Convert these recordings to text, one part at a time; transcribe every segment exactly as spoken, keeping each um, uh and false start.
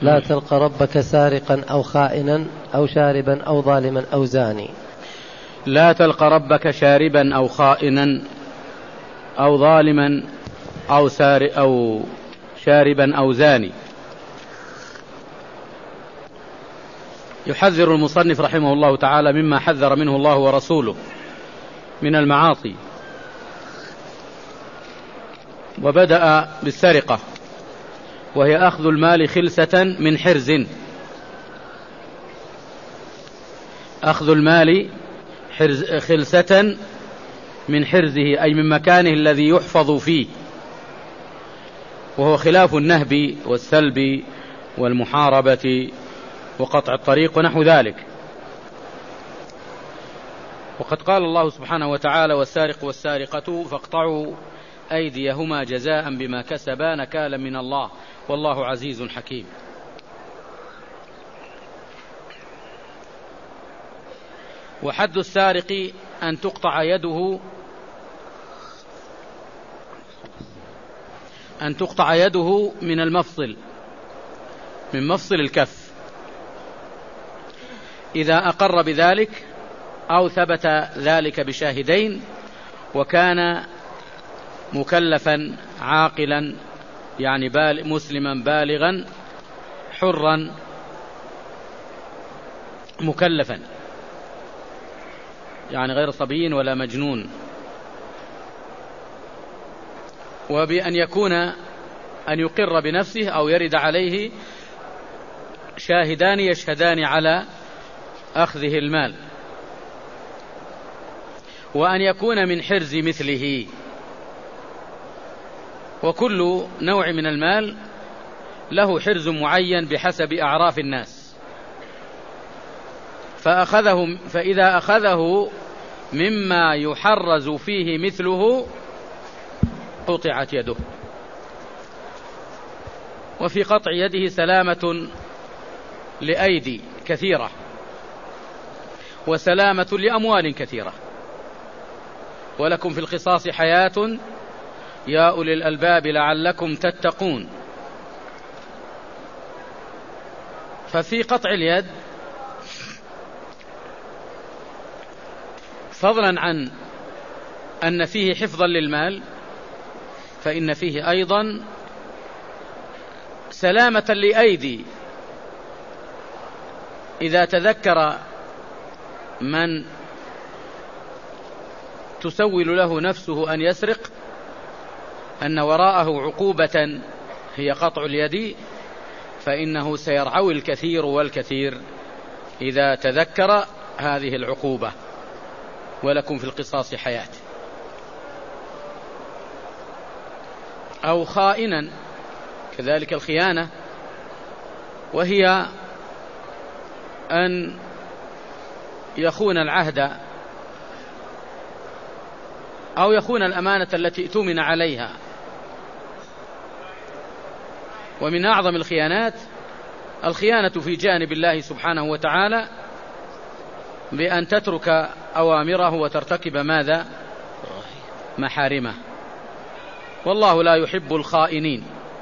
لا تلقى ربك سارقا أو خائنا أو شاربا أو ظالما أو زاني. لا تلقى ربك شاربا أو خائنا أو ظالما أو, سار أو شاربا أو زاني. يحذر المصنف رحمه الله تعالى مما حذر منه الله ورسوله من المعاصي، وبدأ بالسرقة، وهي أخذ المال خلسة من حرز. أخذ المال حرز خلسة من حرزه، أي من مكانه الذي يحفظ فيه، وهو خلاف النهب والسلب والمحاربة وقطع الطريق ونحو ذلك. وقد قال الله سبحانه وتعالى: والسارق والسارقة فاقطعوا أيديهما جزاء بما كسبا نكالا من الله والله عزيز حكيم. وحد السارق أن تقطع يده أن تقطع يده من المفصل، من مفصل الكف، إذا أقر بذلك أو ثبت ذلك بشاهدين، وكان مكلفا عاقلا، يعني بال مسلما بالغا حرا مكلفا، يعني غير صبي ولا مجنون. وبأن يكون أن يقر بنفسه أو يرد عليه شاهدان يشهدان على أخذه المال، وأن يكون من حرز مثله. وكل نوع من المال له حرز معين بحسب أعراف الناس، فأخذه فإذا أخذه مما يحرز فيه مثله قطعت يده. وفي قطع يده سلامة لأيدي كثيرة وسلامة لأموال كثيرة. ولكم في القصاص حياة يا أولي الألباب لعلكم تتقون. ففي قطع اليد فضلا عن أن فيه حفظا للمال، فإن فيه أيضا سلامة لأيدي. إذا تذكر من تسول له نفسه أن يسرق أن وراءه عقوبة هي قطع اليد، فإنه سيرعوي الكثير والكثير إذا تذكر هذه العقوبة. ولكم في القصاص حياة. أو خائنا، كذلك الخيانة، وهي أن يخون العهد أو يخون الأمانة التي ائتمن عليها. ومن أعظم الخيانات الخيانة في جانب الله سبحانه وتعالى، بأن تترك أوامره وترتكب ماذا؟ محارمه. والله لا يحب الخائنين،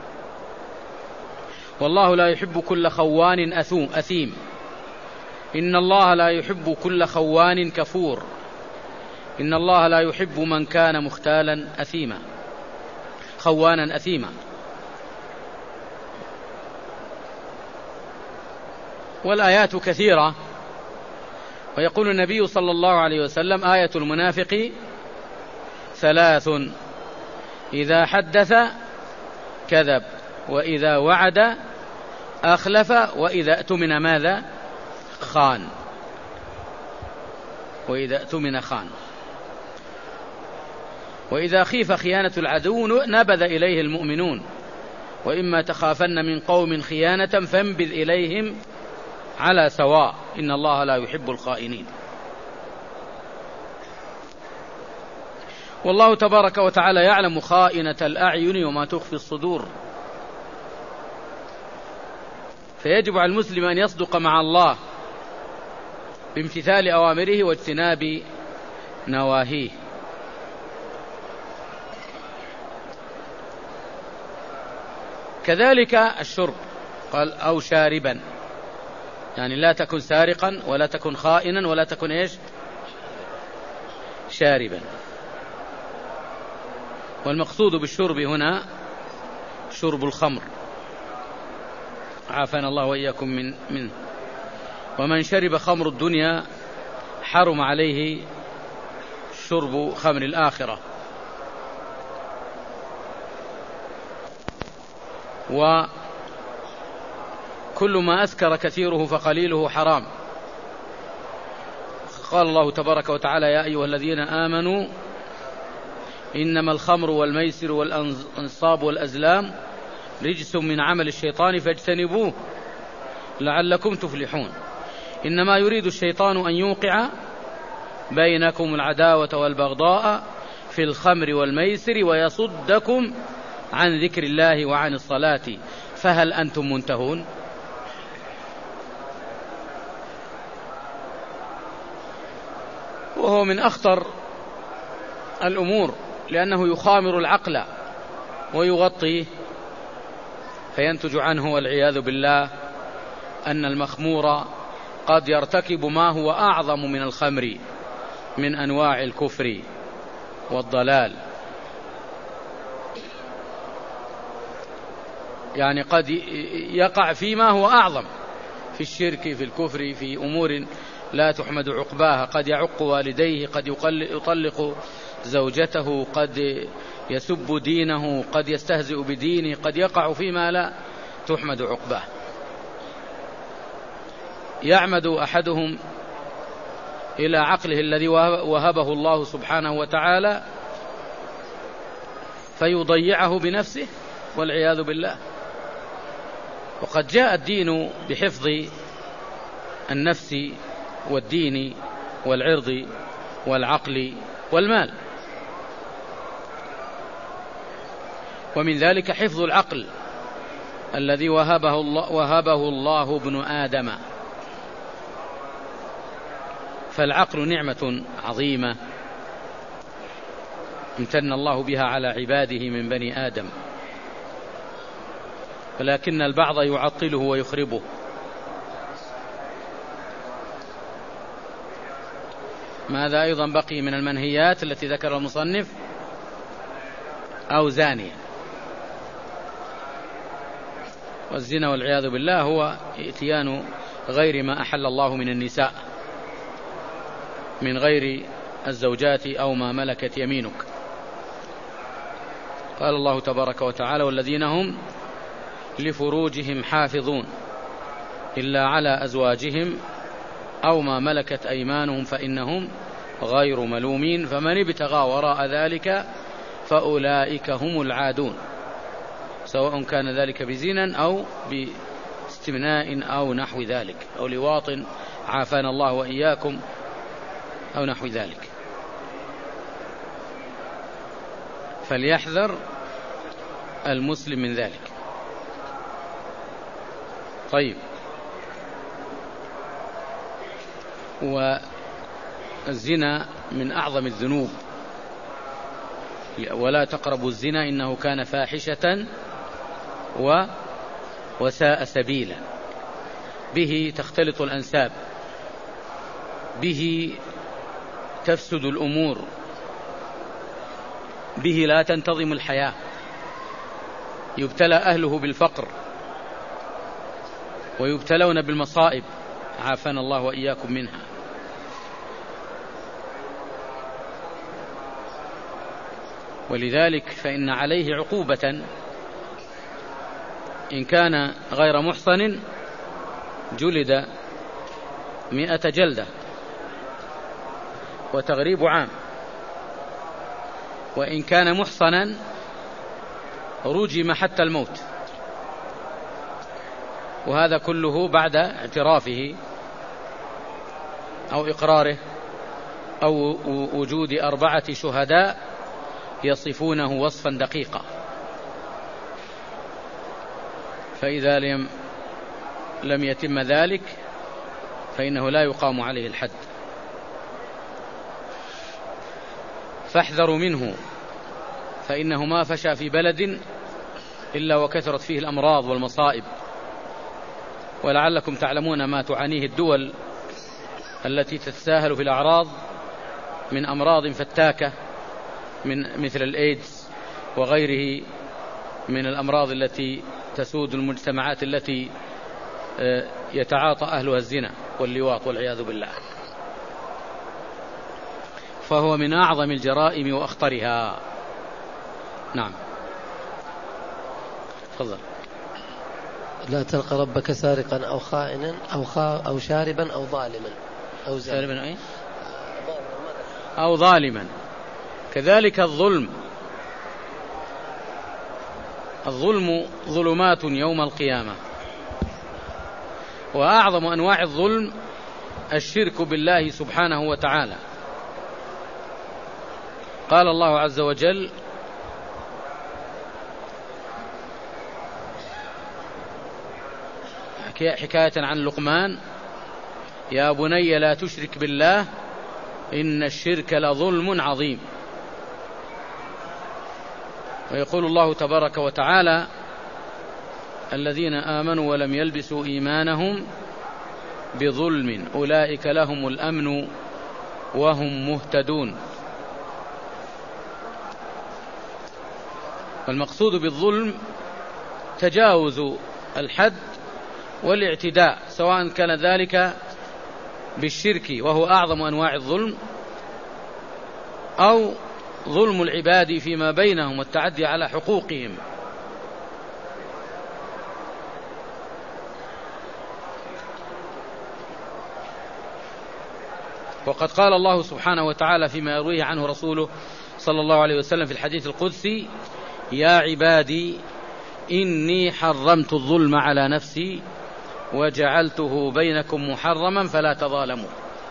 والله لا يحب كل خوان أثيم. إن الله لا يحب كل خوان كفور. إن الله لا يحب من كان مختالا أثيما، خوانا أثيما. والآيات كثيرة. ويقول النبي صلى الله عليه وسلم: آية المنافق ثلاث: إذا حدث كذب، وإذا وعد أخلف، وإذا اؤتمن ماذا؟ خان. وإذا اؤتمن خان. وإذا خيف خيانة العدو نبذ إليه المؤمنون. وإما تخافن من قوم خيانة فانبذ إليهم على سواء إن الله لا يحب الخائنين. والله تبارك وتعالى يعلم خائنة الأعين وما تخفي الصدور. فيجب على المسلم أن يصدق مع الله بامتثال أوامره واجتناب نواهيه. كذلك الشرب. قال أو شاربا، يعني لا تكن سارقا ولا تكن خائنا ولا تكن إيش شاربا. والمقصود بالشرب هنا شرب الخمر، عافانا الله وإياكم من منه. ومن شرب خمر الدنيا حرم عليه شرب خمر الآخرة. وكل ما أسكر كثيره فقليله حرام. قال الله تبارك وتعالى: يا أيها الذين آمنوا إنما الخمر والميسر والأنصاب والأزلام رجس من عمل الشيطان فاجتنبوه لعلكم تفلحون. إنما يريد الشيطان أن يوقع بينكم العداوة والبغضاء في الخمر والميسر ويصدكم عن ذكر الله وعن الصلاة فهل أنتم منتهون؟ وهو من أخطر الأمور، لأنه يخامر العقل ويغطيه، فينتج عنه والعياذ بالله أن المخمور قد يرتكب ما هو أعظم من الخمر من أنواع الكفر والضلال. يعني قد يقع فيما هو أعظم في الشرك، في الكفر، في أمور لا تحمد عقباها. قد يعق والديه، قد يطلق زوجته، قد يسب دينه، قد يستهزئ بدينه، قد يقع فيما لا تحمد عقباه. يعمد أحدهم إلى عقله الذي وهبه الله سبحانه وتعالى فيضيعه بنفسه والعياذ بالله. وقد جاء الدين بحفظ النفس والدين والعرض والعقل والمال، ومن ذلك حفظ العقل الذي وهبه الله, وهبه الله ابن آدم. فالعقل نعمة عظيمة امتن الله بها على عباده من بني آدم، ولكن البعض يعطله ويخربه. ماذا أيضا بقي من المنهيات التي ذكر المصنف؟ أو زانية. والزنا والعياذ بالله هو اتيان غير ما أحل الله من النساء من غير الزوجات أو ما ملكت يمينك. قال الله تبارك وتعالى: والذين هم لفروجهم حافظون إلا على أزواجهم أو ما ملكت أيمانهم فإنهم غير ملومين فمن ابتغى وراء ذلك فأولئك هم العادون، سواء كان ذلك بزنا أو باستمناء أو نحو ذلك أو لواط، عافانا الله وإياكم، أو نحو ذلك. فليحذر المسلم من ذلك. طيب، والزنا من أعظم الذنوب، ولا تقربوا الزنا إنه كان فاحشة و وساء سبيلا. به تختلط الأنساب، به تفسد الأمور، به لا تنتظم الحياة، يبتلى أهله بالفقر ويبتلون بالمصائب، عافانا الله وإياكم منها. ولذلك فإن عليه عقوبة إن كان غير محصن جلد مئة جلدة وتغريب عام، وإن كان محصنا رجم حتى الموت. وهذا كله بعد اعترافه أو إقراره أو وجود أربعة شهداء يصفونه وصفا دقيقا. فإذا لم لم يتم ذلك فإنه لا يقام عليه الحد. فاحذروا منه، فإنه ما فشى في بلد إلا وكثرت فيه الأمراض والمصائب ولعلكم تعلمون ما تعانيه الدول التي تتساهل في الأعراض من أمراض فتاكة من مثل الإيدز وغيره من الأمراض التي تسود المجتمعات التي يتعاطى أهلها الزنا واللواط والعياذ بالله، فهو من أعظم الجرائم وأخطرها. نعم تفضل. لا تلقى ربك سارقا أو خائنا أو, خا أو شاربا أو ظالما أو شاربا أي؟ أو ظالما. كذلك الظلم، الظلم ظلمات يوم القيامة، وأعظم أنواع الظلم الشرك بالله سبحانه وتعالى. قال الله عز وجل: حكاية عن لقمان: يا بني لا تشرك بالله إن الشرك لظلم عظيم. ويقول الله تبارك وتعالى: الذين آمنوا ولم يلبسوا إيمانهم بظلم أولئك لهم الأمن وهم مهتدون. والمقصود بالظلم تجاوز الحد والاعتداء، سواء كان ذلك بالشرك وهو أعظم أنواع الظلم، أو ظلم العباد فيما بينهم والتعدي على حقوقهم. وقد قال الله سبحانه وتعالى فيما يرويه عنه رسوله صلى الله عليه وسلم في الحديث القدسي: يا عبادي إني حرمت الظلم على نفسي وجعلته بينكم محرما فلا تظالموا.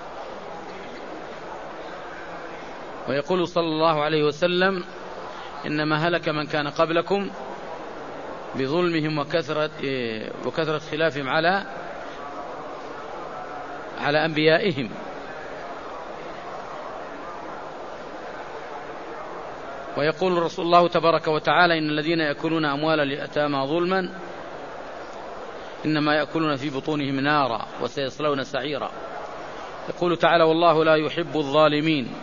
ويقول صلى الله عليه وسلم: إنما هلك من كان قبلكم بظلمهم وكثرة, وكثرة خلافهم على على أنبيائهم. ويقول رسول الله تبارك وتعالى: إن الذين يأكلون أموال اليتامى ظلما إنما يأكلون في بطونهم نارا وسيصلون سعيرا. يقول تعالى: والله لا يحب الظالمين.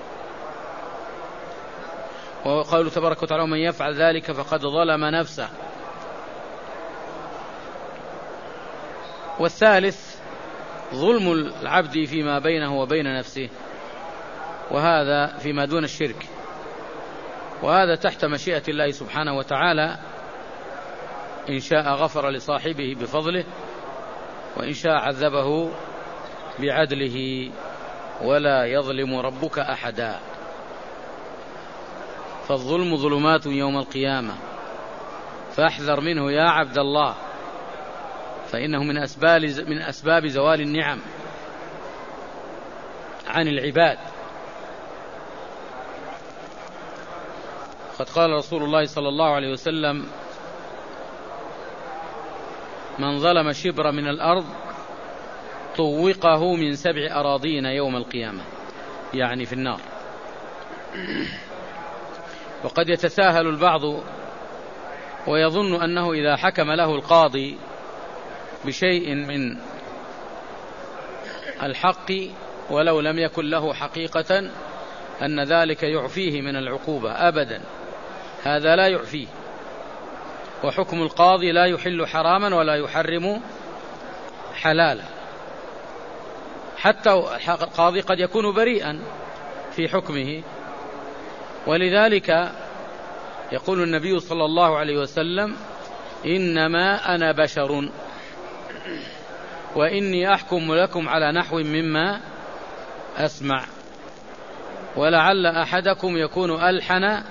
وقال تبارك وتعالى: من يفعل ذلك فقد ظلم نفسه. والثالث ظلم العبد فيما بينه وبين نفسه، وهذا فيما دون الشرك، وهذا تحت مشيئة الله سبحانه وتعالى. إن شاء غفر لصاحبه بفضله، وإن شاء عذبه بعدله، ولا يظلم ربك أحدا. فالظلم ظلمات يوم القيامة، فاحذر منه يا عبد الله، فإنه من أسباب من أسباب زوال النعم عن العباد. قد قال رسول الله صلى الله عليه وسلم: من ظلم شبر من الأرض طوقه من سبع أراضين يوم القيامة، يعني في النار. وقد يتساهل البعض ويظن أنه إذا حكم له القاضي بشيء من الحق ولو لم يكن له حقيقة أن ذلك يعفيه من العقوبة. أبدا، هذا لا يعفيه. وحكم القاضي لا يحل حراما ولا يحرم حلالا. حتى القاضي قد يكون بريئا في حكمه. ولذلك يقول النبي صلى الله عليه وسلم: إنما أنا بشر وإني أحكم لكم على نحو مما أسمع، ولعل أحدكم يكون ألحن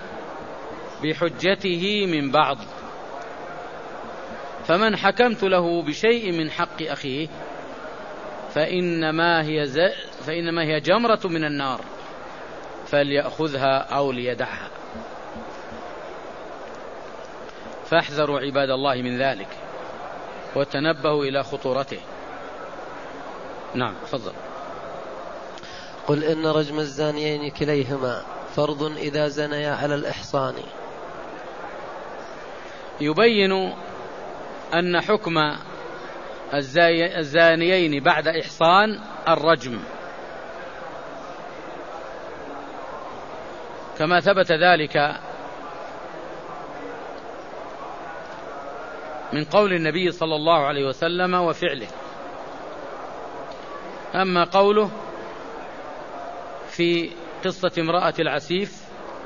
بحجته من بعض، فمن حكمت له بشيء من حق أخيه فإنما هي, ز... فإنما هي جمرة من النار فليأخذها أو ليدعها. فاحذروا عباد الله من ذلك وتنبهوا إلى خطورته. نعم تفضل. قل إن رجم الزانيين كليهما فرض إذا زنيا على الإحصان. يبين أن حكم الزانيين بعد إحصان الرجم، كما ثبت ذلك من قول النبي صلى الله عليه وسلم وفعله. أما قوله في قصة امرأة العسيف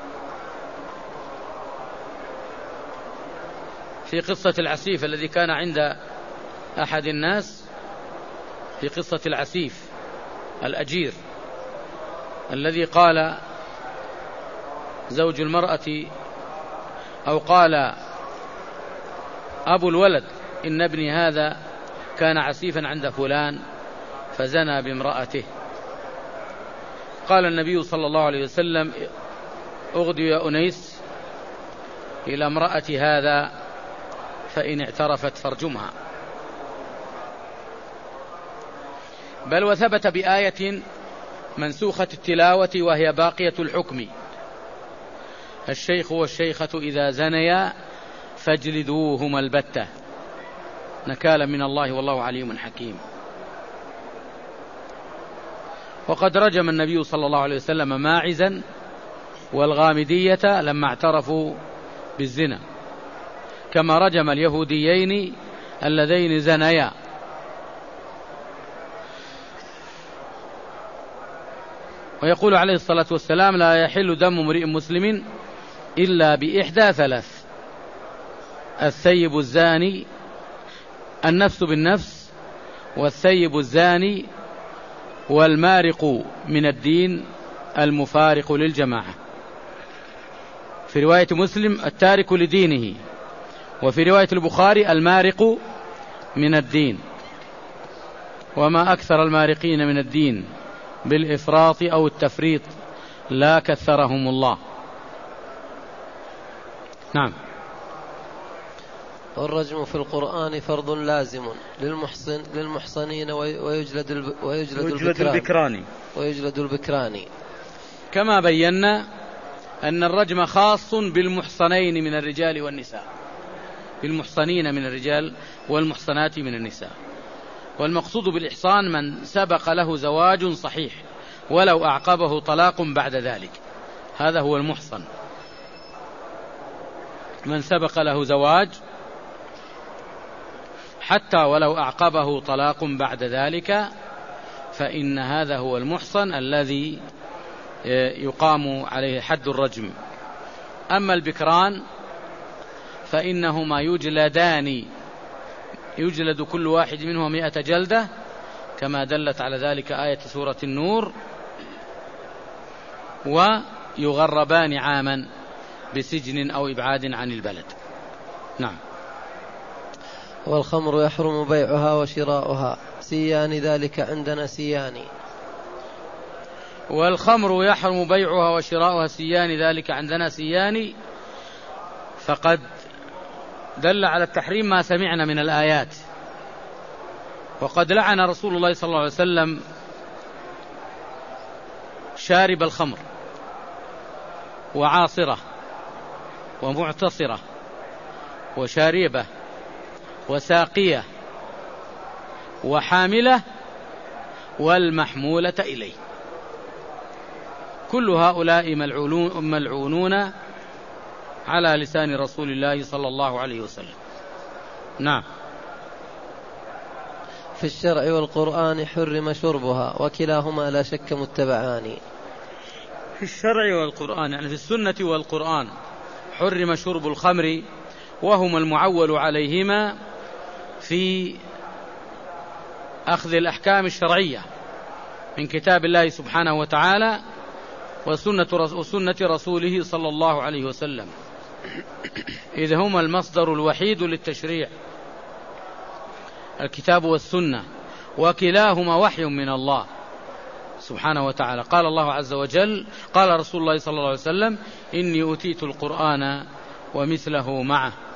في قصة العسيف الذي كان عند أحد الناس، في قصة العسيف الأجير الذي قال زوج المرأة أو قال أبو الولد إن ابني هذا كان عسيفا عند فلان فزنى بامرأته. قال النبي صلى الله عليه وسلم اغدوا يا أنيس إلى امرأة هذا فإن اعترفت فارجمها. بل وثبت بآية منسوخة التلاوة وهي باقية الحكم: الشيخ والشيخة إذا زنيا فاجلدوهما البتة نكالا من الله والله عليم حكيم. وقد رجم النبي صلى الله عليه وسلم ماعزا والغامدية لما اعترفوا بالزنا، كما رجم اليهوديين اللذين زنيا. ويقول عليه الصلاة والسلام: لا يحل دم امرئ مسلم إلا بإحدى ثلاث: الثيب الزاني، النفس بالنفس، والثيب الزاني، والمارق من الدين المفارق للجماعة. في رواية مسلم: التارك لدينه. وفي رواية البخاري: المارق من الدين. وما أكثر المارقين من الدين بالإفراط أو التفريط لا كثرهم الله. نعم. والرجم في القرآن فرض لازم للمحصن للمحصنين ويجلد الب ويجلد البكران ويجلد البكران. كما بينا أن الرجم خاص بالمحصنين من الرجال والنساء، بالمحصنين من الرجال والمحصنات من النساء. والمقصود بالإحصان من سبق له زواج صحيح ولو أعقبه طلاق بعد ذلك، هذا هو المحصن. من سبق له زواج حتى ولو أعقبه طلاق بعد ذلك فإن هذا هو المحصن الذي يقام عليه حد الرجم. أما البكران فإنهما يجلدان، يجلد كل واحد منهما مئة جلدة، كما دلت على ذلك آية سورة النور، ويغربان عاما بسجن أو إبعاد عن البلد. نعم. والخمر يحرم بيعها وشراؤها سيان ذلك عندنا سيان. والخمر يحرم بيعها وشراؤها سيان ذلك عندنا سيان، فقد دل على التحريم ما سمعنا من الآيات. وقد لعن رسول الله صلى الله عليه وسلم شارب الخمر وعاصرة ومعتصرة وشاربة وساقية وحاملة والمحمولة إليه، كل هؤلاء ملعونون على لسان رسول الله صلى الله عليه وسلم. نعم. في الشرع والقرآن حرم شربها وكلاهما لا شك متبعان. في الشرع والقرآن يعني في السنة والقرآن حرم شرب الخمر، وهما المعول عليهما في أخذ الأحكام الشرعية من كتاب الله سبحانه وتعالى وسنة رسوله صلى الله عليه وسلم، إذ هما المصدر الوحيد للتشريع، الكتاب والسنة، وكلاهما وحي من الله سبحانه وتعالى. قال الله عز وجل: قال رسول الله صلى الله عليه وسلم: إني أوتيت القرآن ومثله معه